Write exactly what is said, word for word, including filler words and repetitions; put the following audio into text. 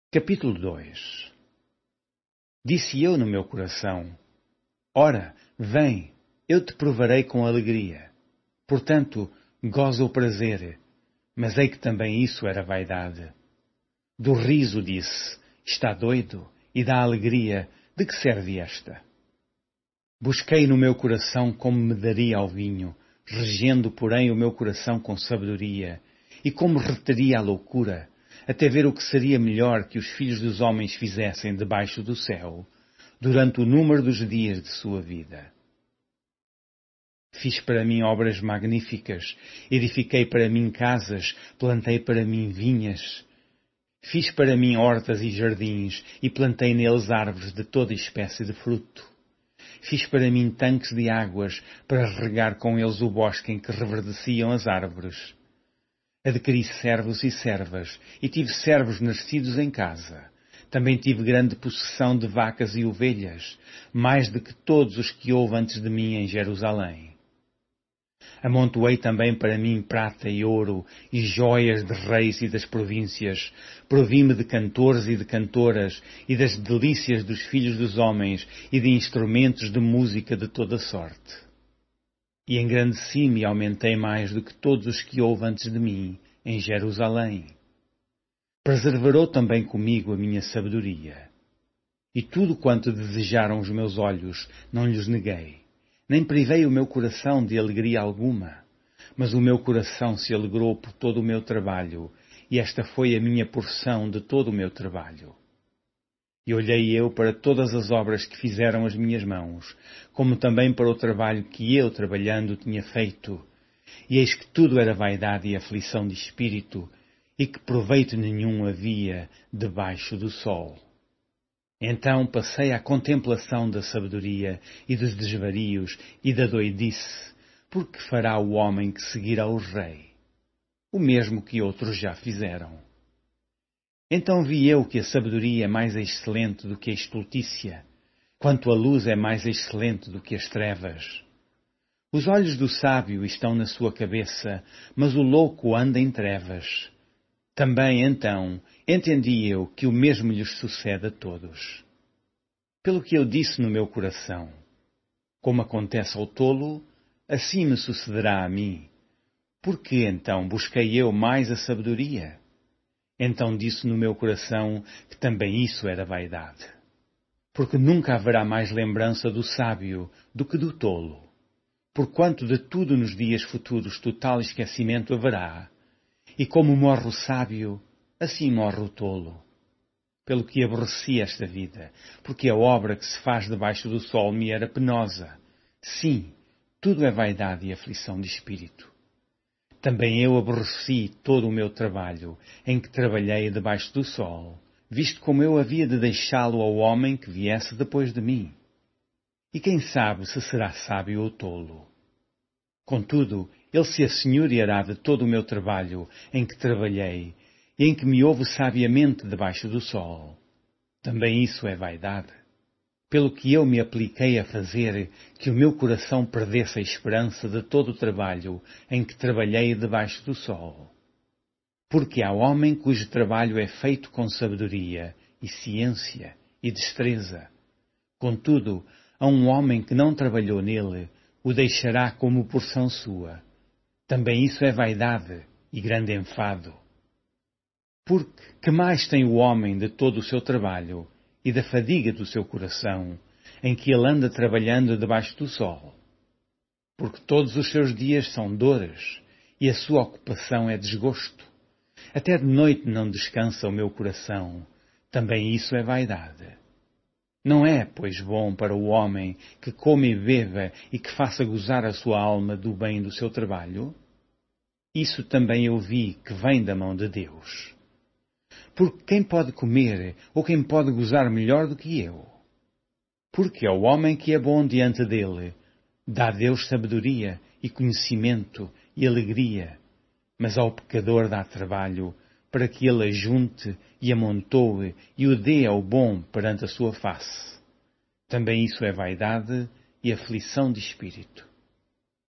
Capítulo dois. Disse eu no meu coração: Ora, vem, eu te provarei com alegria. Portanto, goza o prazer. Mas ei que também isso era vaidade. Do riso disse: Está doido, e da alegria, de que serve esta? Busquei no meu coração como me daria ao vinho, regendo, porém, o meu coração com sabedoria, e como reteria a loucura, até ver o que seria melhor que os filhos dos homens fizessem debaixo do céu, durante o número dos dias de sua vida. Fiz para mim obras magníficas, edifiquei para mim casas, plantei para mim vinhas. Fiz para mim hortas e jardins, e plantei neles árvores de toda espécie de fruto. Fiz para mim tanques de águas, para regar com eles o bosque em que reverdeciam as árvores. Adquiri servos e servas, e tive servos nascidos em casa. Também tive grande possessão de vacas e ovelhas, mais do que todos os que houve antes de mim em Jerusalém. Amontoei também para mim prata e ouro, e joias de reis e das províncias. Provi-me de cantores e de cantoras, e das delícias dos filhos dos homens, e de instrumentos de música de toda sorte. E engrandeci-me e aumentei mais do que todos os que houve antes de mim, em Jerusalém. Preservarou também comigo a minha sabedoria. E tudo quanto desejaram os meus olhos, não lhes neguei. Nem privei o meu coração de alegria alguma. Mas o meu coração se alegrou por todo o meu trabalho, e esta foi a minha porção de todo o meu trabalho. E olhei eu para todas as obras que fizeram as minhas mãos, como também para o trabalho que eu, trabalhando, tinha feito. E eis que tudo era vaidade e aflição de espírito, e que proveito nenhum havia debaixo do sol. Então passei à contemplação da sabedoria e dos desvarios e da doidice, porque fará o homem que seguirá o rei, o mesmo que outros já fizeram. Então vi eu que a sabedoria é mais excelente do que a estultícia, quanto a luz é mais excelente do que as trevas. Os olhos do sábio estão na sua cabeça, mas o louco anda em trevas. Também, então, entendi eu que o mesmo lhes sucede a todos. Pelo que eu disse no meu coração: Como acontece ao tolo, assim me sucederá a mim. Por que, então, busquei eu mais a sabedoria? Então disse no meu coração que também isso era vaidade. Porque nunca haverá mais lembrança do sábio do que do tolo. Porquanto de tudo nos dias futuros total esquecimento haverá. E como morre o sábio, assim morre o tolo. Pelo que aborreci esta vida, porque a obra que se faz debaixo do sol me era penosa. Sim, tudo é vaidade e aflição de espírito. Também eu aborreci todo o meu trabalho, em que trabalhei debaixo do sol, visto como eu havia de deixá-lo ao homem que viesse depois de mim. E quem sabe se será sábio ou tolo? Contudo, ele se assenhoreará de todo o meu trabalho, em que trabalhei, e em que me houve sabiamente debaixo do sol. Também isso é vaidade. Pelo que eu me apliquei a fazer que o meu coração perdesse a esperança de todo o trabalho em que trabalhei debaixo do sol. Porque há homem cujo trabalho é feito com sabedoria e ciência e destreza. Contudo, há um homem que não trabalhou nele, o deixará como porção sua. Também isso é vaidade e grande enfado. Porque que mais tem o homem de todo o seu trabalho e da fadiga do seu coração, em que ele anda trabalhando debaixo do sol? Porque todos os seus dias são dores, e a sua ocupação é desgosto. Até de noite não descansa o meu coração, também isso é vaidade. Não é, pois, bom para o homem que come e beba e que faça gozar a sua alma do bem do seu trabalho? Isso também eu vi que vem da mão de Deus. Porque quem pode comer ou quem pode gozar melhor do que eu? Porque ao homem que é bom diante dele, dá Deus sabedoria e conhecimento e alegria, mas ao pecador dá trabalho para que ele ajunte e amontoe e o dê ao bom perante a sua face. Também isso é vaidade e aflição de espírito.